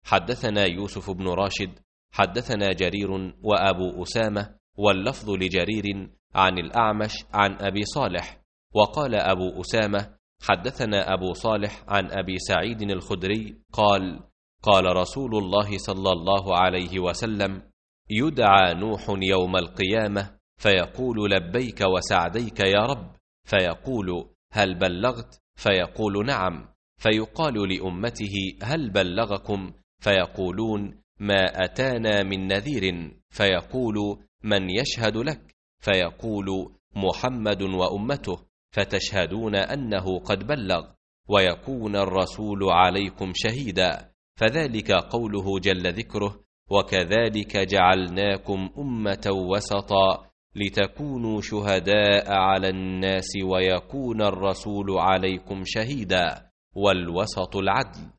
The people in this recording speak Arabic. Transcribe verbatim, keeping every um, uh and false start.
حدثنا يوسف بن راشد حدثنا جرير وأبو أسامة، واللفظ لجرير عن الأعمش عن أبي صالح. وقال أبو أسامة حدثنا أبو صالح عن أبي سعيد الخدري قال: قال رسول الله صلى الله عليه وسلم: يدعى نوح يوم القيامة فيقول: لبيك وسعديك يا رب، فيقول: هل بلغت؟ فيقول: نعم. فيقال لأمته: هل بلغكم؟ فيقولون: ما أتانا من نذير. فيقول: من يشهد لك؟ فيقول: محمد وأمته، فتشهدون أنه قد بلغ، ويكون الرسول عليكم شهيدا. فذلك قوله جل ذكره: وكذلك جعلناكم أمة وسطا لتكونوا شهداء على الناس ويكون الرسول عليكم شهيدا. والوسط العدل.